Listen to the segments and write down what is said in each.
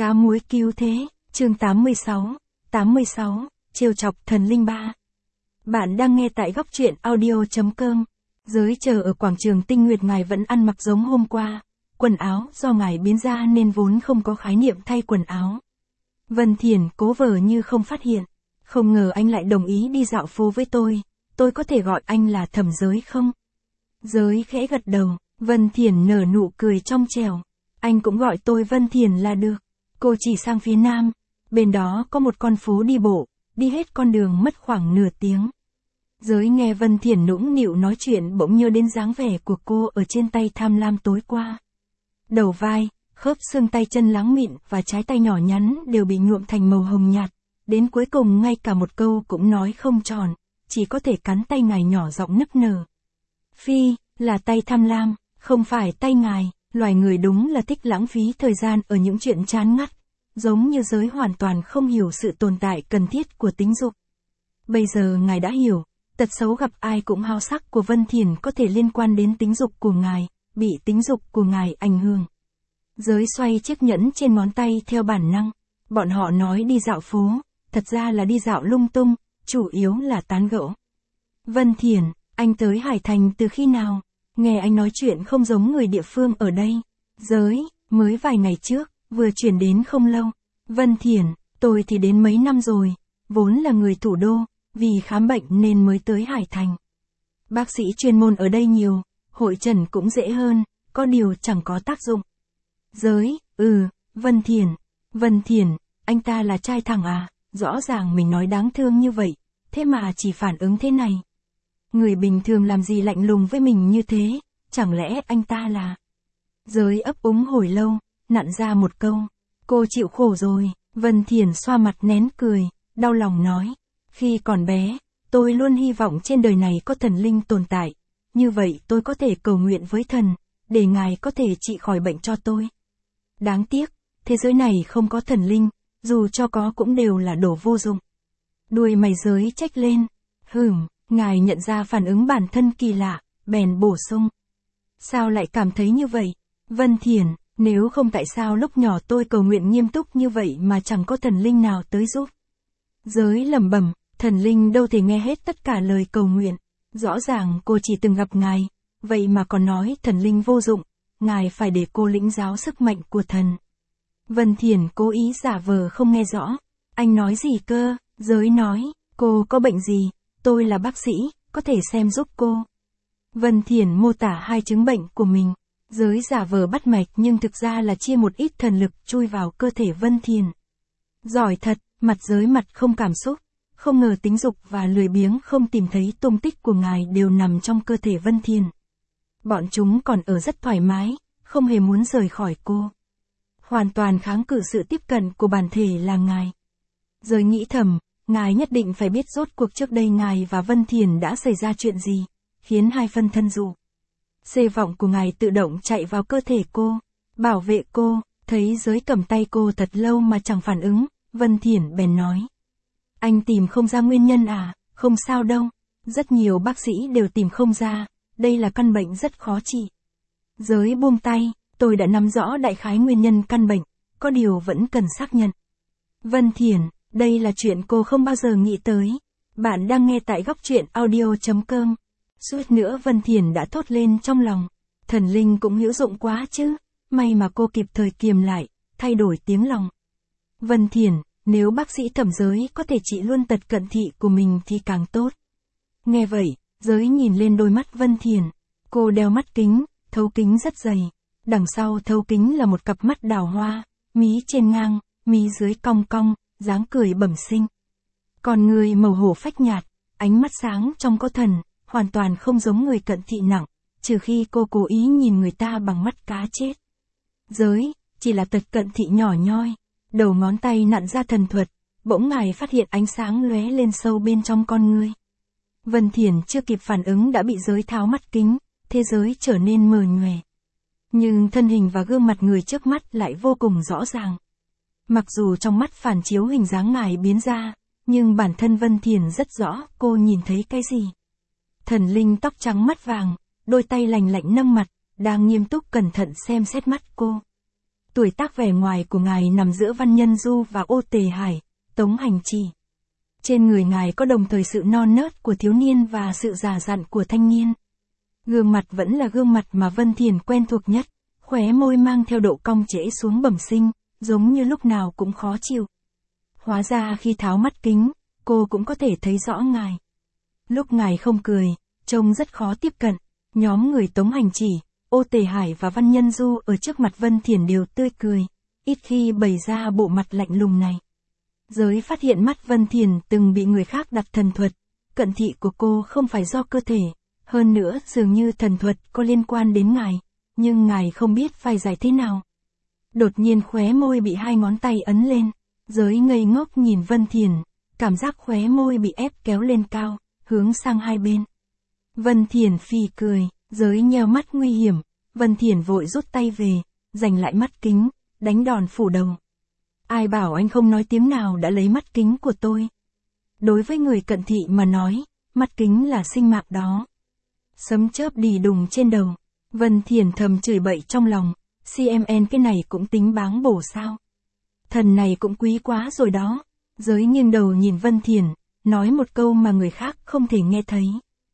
Cá muối cứu thế, chương 86, trêu chọc thần linh 3. Bạn đang nghe tại góc truyện audio.com. Giới chờ ở quảng trường Tinh Nguyệt ngài vẫn ăn mặc giống hôm qua. Quần áo do ngài biến ra nên vốn không có khái niệm thay quần áo. Vân Thiển cố vờ như không phát hiện. Không ngờ anh lại đồng ý đi dạo phố với tôi có thể gọi anh là Thẩm Giới không? Giới khẽ gật đầu, Vân Thiển nở nụ cười trong trẻo. Anh cũng gọi tôi Vân Thiển là được. Cô chỉ sang phía nam, bên đó có một con phố đi bộ, đi hết con đường mất khoảng nửa tiếng. Giới nghe Vân Thiển nũng nịu nói chuyện bỗng nhớ đến dáng vẻ của cô ở trên tay tham lam tối qua. Đầu vai, khớp xương tay chân láng mịn và trái tay nhỏ nhắn đều bị nhuộm thành màu hồng nhạt, đến cuối cùng ngay cả một câu cũng nói không tròn, chỉ có thể cắn tay ngài nhỏ giọng nức nở. Phi, là tay tham lam, không phải tay ngài. Loài người đúng là thích lãng phí thời gian ở những chuyện chán ngắt, giống như Giới hoàn toàn không hiểu sự tồn tại cần thiết của tính dục. Bây giờ ngài đã hiểu, tật xấu gặp ai cũng háo sắc của Vân Thiển có thể liên quan đến tính dục của ngài, bị tính dục của ngài ảnh hưởng. Giới xoay chiếc nhẫn trên ngón tay theo bản năng, bọn họ nói đi dạo phố, thật ra là đi dạo lung tung, chủ yếu là tán gẫu. Vân Thiển, anh tới Hải Thành từ khi nào? Nghe anh nói chuyện không giống người địa phương ở đây. Giới, mới vài ngày trước, vừa chuyển đến không lâu. Vân Thiển, tôi thì đến mấy năm rồi, vốn là người thủ đô, vì khám bệnh nên mới tới Hải Thành. Bác sĩ chuyên môn ở đây nhiều, hội trần cũng dễ hơn, có điều chẳng có tác dụng. Giới, Vân Thiển, anh ta là trai thẳng à, rõ ràng mình nói đáng thương như vậy, thế mà chỉ phản ứng thế này. Người bình thường làm gì lạnh lùng với mình như thế, chẳng lẽ anh ta là... Giới ấp úng hồi lâu, nặn ra một câu. Cô chịu khổ rồi, Vân Thiển xoa mặt nén cười, đau lòng nói. Khi còn bé, tôi luôn hy vọng trên đời này có thần linh tồn tại. Như vậy tôi có thể cầu nguyện với thần, để ngài có thể trị khỏi bệnh cho tôi. Đáng tiếc, thế giới này không có thần linh, dù cho có cũng đều là đồ vô dụng. Đuôi mày Giới trách lên. Ngài nhận ra phản ứng bản thân kỳ lạ, bèn bổ sung. Sao lại cảm thấy như vậy? Vân Thiển, nếu không tại sao lúc nhỏ tôi cầu nguyện nghiêm túc như vậy mà chẳng có thần linh nào tới giúp? Giới lẩm bẩm, thần linh đâu thể nghe hết tất cả lời cầu nguyện. Rõ ràng cô chỉ từng gặp ngài, vậy mà còn nói thần linh vô dụng, ngài phải để cô lĩnh giáo sức mạnh của thần. Vân Thiển cố ý giả vờ không nghe rõ. Anh nói gì cơ? Giới nói, cô có bệnh gì? Tôi là bác sĩ, có thể xem giúp cô. Vân Thiển mô tả hai chứng bệnh của mình. Giới giả vờ bắt mạch nhưng thực ra là chia một ít thần lực chui vào cơ thể Vân Thiển. Giỏi thật, mặt Giới mặt không cảm xúc. Không ngờ tính dục và lười biếng không tìm thấy tung tích của ngài đều nằm trong cơ thể Vân Thiển. Bọn chúng còn ở rất thoải mái, không hề muốn rời khỏi cô. Hoàn toàn kháng cự sự tiếp cận của bản thể là ngài. Giới nghĩ thầm. Ngài nhất định phải biết rốt cuộc trước đây ngài và Vân Thiển đã xảy ra chuyện gì, khiến hai phân thân dụ. Xê vọng của ngài tự động chạy vào cơ thể cô, bảo vệ cô, thấy Giới cầm tay cô thật lâu mà chẳng phản ứng, Vân Thiển bèn nói. Anh tìm không ra nguyên nhân à, không sao đâu, rất nhiều bác sĩ đều tìm không ra, đây là căn bệnh rất khó trị. Giới buông tay, tôi đã nắm rõ đại khái nguyên nhân căn bệnh, có điều vẫn cần xác nhận. Vân Thiển, đây là chuyện cô không bao giờ nghĩ tới. Bạn đang nghe tại góc truyện audio.com. Suýt nữa Vân Thiển đã thốt lên trong lòng. Thần linh cũng hữu dụng quá chứ. May mà cô kịp thời kiềm lại, thay đổi tiếng lòng. Vân Thiển, nếu bác sĩ Thẩm Giới có thể trị luôn tật cận thị của mình thì càng tốt. Nghe vậy, Giới nhìn lên đôi mắt Vân Thiển. Cô đeo mắt kính, thấu kính rất dày. Đằng sau thấu kính là một cặp mắt đào hoa, mí trên ngang, mí dưới cong cong. Dáng cười bẩm sinh. Còn người màu hổ phách nhạt, ánh mắt sáng trong có thần, hoàn toàn không giống người cận thị nặng, trừ khi cô cố ý nhìn người ta bằng mắt cá chết. Giới, chỉ là tật cận thị nhỏ nhoi, đầu ngón tay nặn ra thần thuật, bỗng ngài phát hiện ánh sáng lóe lên sâu bên trong con ngươi. Vân Thiển chưa kịp phản ứng đã bị Giới tháo mắt kính, thế giới trở nên mờ nhòe. Nhưng thân hình và gương mặt người trước mắt lại vô cùng rõ ràng. Mặc dù trong mắt phản chiếu hình dáng ngài biến ra, nhưng bản thân Vân Thiển rất rõ cô nhìn thấy cái gì. Thần linh tóc trắng mắt vàng, đôi tay lành lạnh nâng mặt, đang nghiêm túc cẩn thận xem xét mắt cô. Tuổi tác vẻ ngoài của ngài nằm giữa Văn Nhân Du và Ô Tề Hải, Tống Hành Chỉ. Trên người ngài có đồng thời sự non nớt của thiếu niên và sự già dặn của thanh niên. Gương mặt vẫn là gương mặt mà Vân Thiền quen thuộc nhất, khóe môi mang theo độ cong trễ xuống bẩm sinh, giống như lúc nào cũng khó chịu. Hóa ra khi tháo mắt kính, cô cũng có thể thấy rõ ngài. Lúc ngài không cười, trông rất khó tiếp cận, nhóm người Tống Hành Chỉ, Ô Tề Hải và Văn Nhân Du ở trước mặt Vân Thiền đều tươi cười, ít khi bày ra bộ mặt lạnh lùng này. Giới phát hiện mắt Vân Thiền từng bị người khác đặt thần thuật, cận thị của cô không phải do cơ thể, hơn nữa dường như thần thuật có liên quan đến ngài, nhưng ngài không biết phải giải thế nào. Đột nhiên khóe môi bị hai ngón tay ấn lên, giới ngây ngốc nhìn Vân Thiền, cảm giác khóe môi bị ép kéo lên cao, hướng sang hai bên. Vân Thiền phì cười, giới nheo mắt nguy hiểm, Vân Thiền vội rút tay về, giành lại mắt kính, đánh đòn phủ đầu. Ai bảo anh không nói tiếng nào đã lấy mắt kính của tôi. Đối với người cận thị mà nói, mắt kính là sinh mạng đó. Sấm chớp đì đùng trên đầu, Vân Thiền thầm chửi bậy trong lòng, CMN cái này cũng tính báng bổ sao. Thần này cũng quý quá rồi đó. Giới nghiêng đầu nhìn Vân Thiền, nói một câu mà người khác không thể nghe thấy.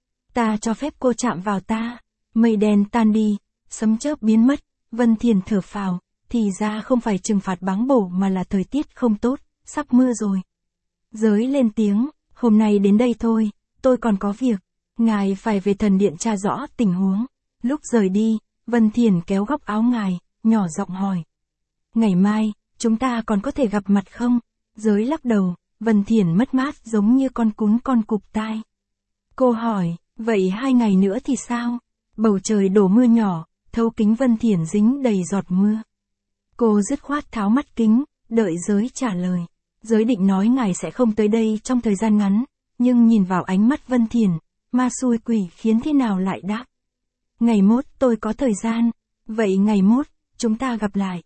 Ta cho phép cô chạm vào ta. Mây đen tan đi, sấm chớp biến mất, Vân Thiền thở phào, thì ra không phải trừng phạt báng bổ mà là thời tiết không tốt, sắp mưa rồi. Giới lên tiếng, hôm nay đến đây thôi, tôi còn có việc, ngài phải về thần điện tra rõ tình huống. Lúc rời đi, Vân Thiền kéo góc áo ngài, nhỏ giọng hỏi. Ngày mai, chúng ta còn có thể gặp mặt không? Giới lắc đầu, Vân Thiền mất mát giống như con cún con cụp tai. Cô hỏi, vậy 2 ngày nữa thì sao? Bầu trời đổ mưa nhỏ, thấu kính Vân Thiền dính đầy giọt mưa. Cô dứt khoát tháo mắt kính, đợi Giới trả lời. Giới định nói ngài sẽ không tới đây trong thời gian ngắn, nhưng nhìn vào ánh mắt Vân Thiền, ma xui quỷ khiến thế nào lại đáp. Ngày mốt tôi có thời gian, vậy ngày mốt, chúng ta gặp lại.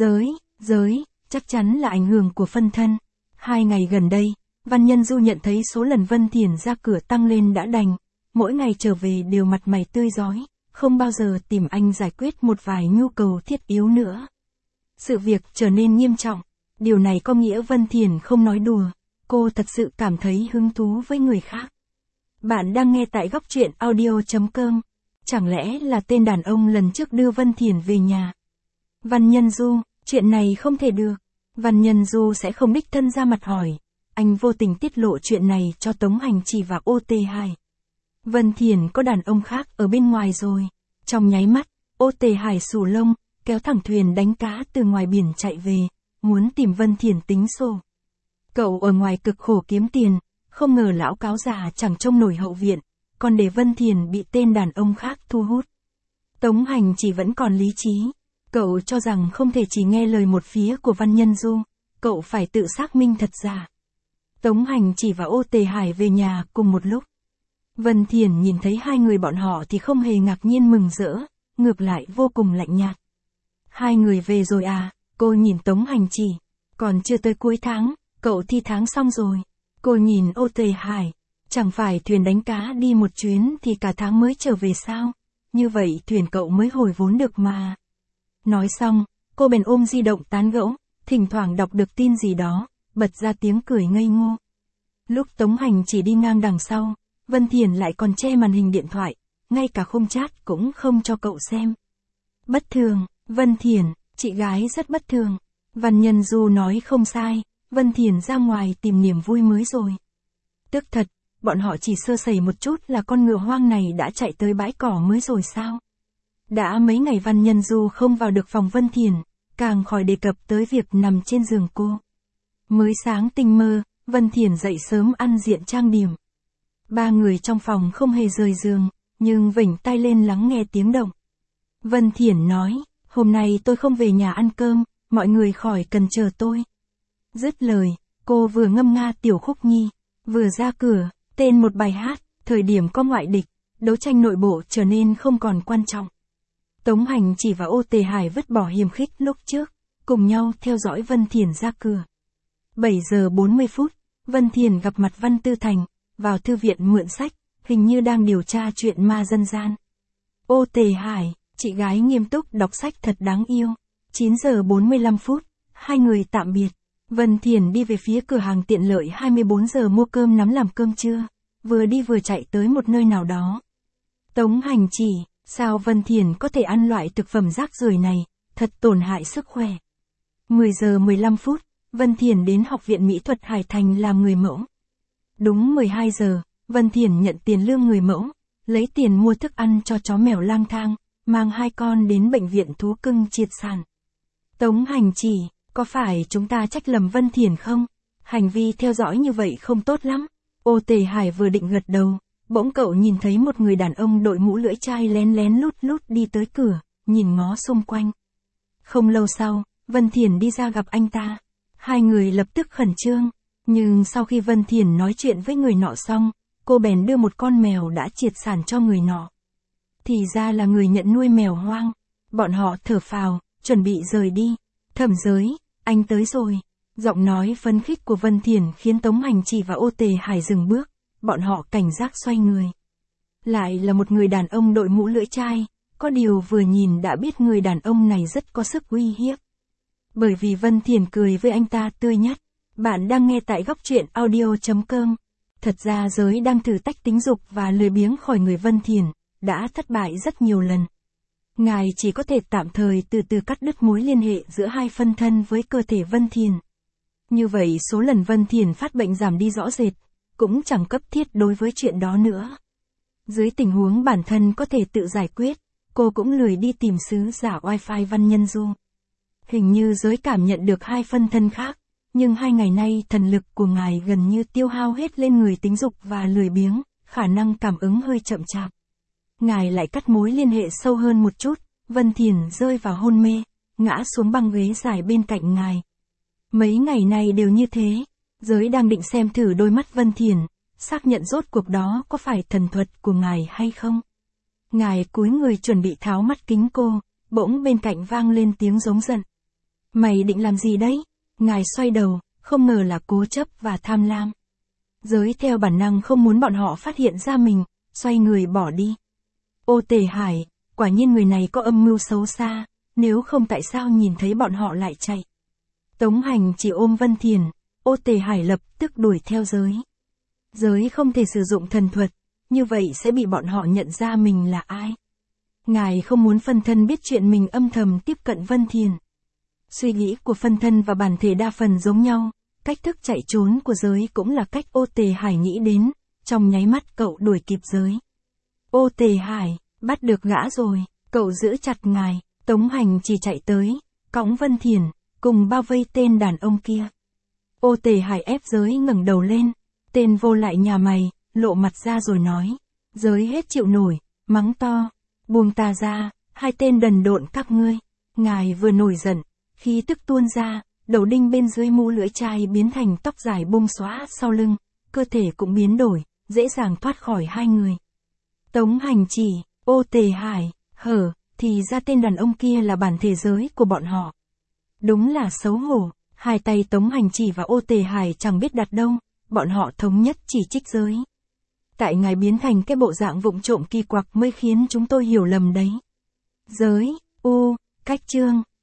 Giới, chắc chắn là ảnh hưởng của phân thân. 2 ngày gần đây, Văn Nhân Du nhận thấy số lần Vân Thiền ra cửa tăng lên đã đành, mỗi ngày trở về đều mặt mày tươi rói, không bao giờ tìm anh giải quyết một vài nhu cầu thiết yếu nữa. Sự việc trở nên nghiêm trọng, điều này có nghĩa Vân Thiền không nói đùa, cô thật sự cảm thấy hứng thú với người khác. Bạn đang nghe tại góc truyện audio.com, chẳng lẽ là tên đàn ông lần trước đưa Vân Thiền về nhà? Văn Nhân Du, chuyện này không thể được, Văn Nhân Du sẽ không đích thân ra mặt hỏi, anh vô tình tiết lộ chuyện này cho Tống Hành Chỉ và Ô Tề Hải. Vân Thiền có đàn ông khác ở bên ngoài rồi. Trong nháy mắt, Ô Tề Hải xù lông, kéo thẳng thuyền đánh cá từ ngoài biển chạy về, muốn tìm Vân Thiền tính sổ. Cậu ở ngoài cực khổ kiếm tiền, không ngờ lão cáo già chẳng trông nổi hậu viện, còn để Vân Thiền bị tên đàn ông khác thu hút. Tống Hành Chỉ vẫn còn lý trí. Cậu cho rằng không thể chỉ nghe lời một phía của Văn Nhân Du, cậu phải tự xác minh thật giả. Tống Hành Chỉ và Ô Tề Hải về nhà cùng một lúc. Vân Thiền nhìn thấy hai người bọn họ thì không hề ngạc nhiên mừng rỡ, ngược lại vô cùng lạnh nhạt. 2 người về rồi à? Cô nhìn Tống Hành Chỉ. Còn chưa tới cuối tháng, cậu thi tháng xong rồi. Cô nhìn Ô Tề Hải. Chẳng phải thuyền đánh cá đi một chuyến thì cả tháng mới trở về sao? Như vậy thuyền cậu mới hồi vốn được mà. Nói xong, cô bèn ôm di động tán gẫu, thỉnh thoảng đọc được tin gì đó, bật ra tiếng cười ngây ngô. Lúc Tống Hành Chỉ đi ngang đằng sau, Vân Thiền lại còn che màn hình điện thoại, ngay cả khung chat cũng không cho cậu xem. Bất thường, Vân Thiền, chị gái rất bất thường. Văn Nhân Du nói không sai, Vân Thiền ra ngoài tìm niềm vui mới rồi. Tức thật, bọn họ chỉ sơ sẩy một chút là con ngựa hoang này đã chạy tới bãi cỏ mới rồi sao? Đã mấy ngày Văn Nhân Du không vào được phòng Vân Thiền, càng khỏi đề cập tới việc nằm trên giường cô. Mới sáng tinh mơ, Vân Thiền dậy sớm ăn diện trang điểm. 3 người trong phòng không hề rời giường, nhưng vểnh tai lên lắng nghe tiếng động. Vân Thiền nói, hôm nay tôi không về nhà ăn cơm, mọi người khỏi cần chờ tôi. Dứt lời, cô vừa ngâm nga tiểu khúc nhi, vừa ra cửa, tên một bài hát, thời điểm có ngoại địch, đấu tranh nội bộ trở nên không còn quan trọng. Tống Hành Chỉ và Ô Tề Hải vứt bỏ hiềm khích lúc trước, cùng nhau theo dõi Vân Thiền ra cửa. 7 giờ 40 phút, Vân Thiền gặp mặt Văn Tư Thành, vào thư viện mượn sách, hình như đang điều tra chuyện ma dân gian. Ô Tề Hải, chị gái nghiêm túc đọc sách thật đáng yêu. 9 giờ 45 phút, hai người tạm biệt. Vân Thiền đi về phía cửa hàng tiện lợi 24 giờ mua cơm nắm làm cơm trưa, vừa đi vừa chạy tới một nơi nào đó. Tống Hành chỉ, sao Vân Thiền có thể ăn loại thực phẩm rác rưởi này, thật tổn hại sức khỏe. 10 giờ 15 phút, Vân Thiền đến Học viện Mỹ thuật Hải Thành làm người mẫu. Đúng 12 giờ, Vân Thiền nhận tiền lương người mẫu, lấy tiền mua thức ăn cho chó mèo lang thang, mang hai con đến bệnh viện thú cưng triệt sản. Tống Hành chỉ, có phải chúng ta trách lầm Vân Thiền không? Hành vi theo dõi như vậy không tốt lắm. Ô Tề Hải vừa định gật đầu, bỗng cậu nhìn thấy một người đàn ông đội mũ lưỡi chai lén lén lút lút đi tới cửa, nhìn ngó xung quanh. Không lâu sau, Vân Thiền đi ra gặp anh ta. Hai người lập tức khẩn trương, nhưng sau khi Vân Thiền nói chuyện với người nọ xong, cô bèn đưa một con mèo đã triệt sản cho người nọ. Thì ra là người nhận nuôi mèo hoang. Bọn họ thở phào, chuẩn bị rời đi. Thẩm Giới, anh tới rồi. Giọng nói phấn khích của Vân Thiền khiến Tống Hành chỉ và Ô Tề Hải dừng bước, bọn họ cảnh giác xoay người. Lại là một người đàn ông đội mũ lưỡi chai, có điều vừa nhìn đã biết người đàn ông này rất có sức uy hiếp. Bởi vì Vân Thiền cười với anh ta tươi nhất. Bạn đang nghe tại góc truyện audio.com. Thật ra Giới đang thử tách tính dục và lười biếng khỏi người Vân Thiền, đã thất bại rất nhiều lần. Ngài chỉ có thể tạm thời từ từ cắt đứt mối liên hệ giữa hai phân thân với cơ thể Vân Thiền. Như vậy số lần Vân Thiền phát bệnh giảm đi rõ rệt, cũng chẳng cấp thiết đối với chuyện đó nữa. Dưới tình huống bản thân có thể tự giải quyết, cô cũng lười đi tìm sứ giả wifi Văn Nhân Du. Hình như Giới cảm nhận được hai phân thân khác, nhưng 2 ngày nay thần lực của ngài gần như tiêu hao hết lên người tính dục và lười biếng, khả năng cảm ứng hơi chậm chạp. Ngài lại cắt mối liên hệ sâu hơn một chút, Vân Thiền rơi vào hôn mê, ngã xuống băng ghế dài bên cạnh ngài. Mấy ngày này đều như thế, Giới đang định xem thử đôi mắt Vân Thiền, xác nhận rốt cuộc đó có phải thần thuật của ngài hay không. Ngài cúi người chuẩn bị tháo mắt kính cô, bỗng bên cạnh vang lên tiếng giống giận. Mày định làm gì đấy? Ngài xoay đầu, không ngờ là cố chấp và tham lam. Giới theo bản năng không muốn bọn họ phát hiện ra mình, xoay người bỏ đi. Ô Tề Hải, quả nhiên người này có âm mưu xấu xa, nếu không tại sao nhìn thấy bọn họ lại chạy. Tống Hành chỉ ôm Vân Thiền, Ô Tề Hải lập tức đuổi theo Giới. Giới không thể sử dụng thần thuật, như vậy sẽ bị bọn họ nhận ra mình là ai. Ngài không muốn phân thân biết chuyện mình âm thầm tiếp cận Vân Thiền. Suy nghĩ của phân thân và bản thể đa phần giống nhau, cách thức chạy trốn của Giới cũng là cách Ô Tề Hải nghĩ đến, trong nháy mắt cậu đuổi kịp Giới. Ô Tề Hải, bắt được gã rồi, cậu giữ chặt ngài, Tống Hành chỉ chạy tới, cõng Vân Thiền, cùng bao vây tên đàn ông kia. Ô Tề Hải ép Giới ngẩng đầu lên, tên vô lại nhà mày, lộ mặt ra rồi nói. Giới hết chịu nổi, mắng to, buông ta ra, hai tên đần độn các ngươi. Ngài vừa nổi giận, khí tức tuôn ra, đầu đinh bên dưới mũ lưỡi chai biến thành tóc dài bung xõa sau lưng, cơ thể cũng biến đổi, dễ dàng thoát khỏi hai người. Tống Hành chỉ, Ô Tề Hải, thì ra tên đàn ông kia là bản thể Giới của bọn họ. Đúng là xấu hổ, hai tay Tống Hành chỉ và Ô Tề Hải chẳng biết đặt đâu, bọn họ thống nhất chỉ trích Giới. Tại ngài biến thành cái bộ dạng vụng trộm kỳ quặc mới khiến chúng tôi hiểu lầm đấy. Giới, cách chương.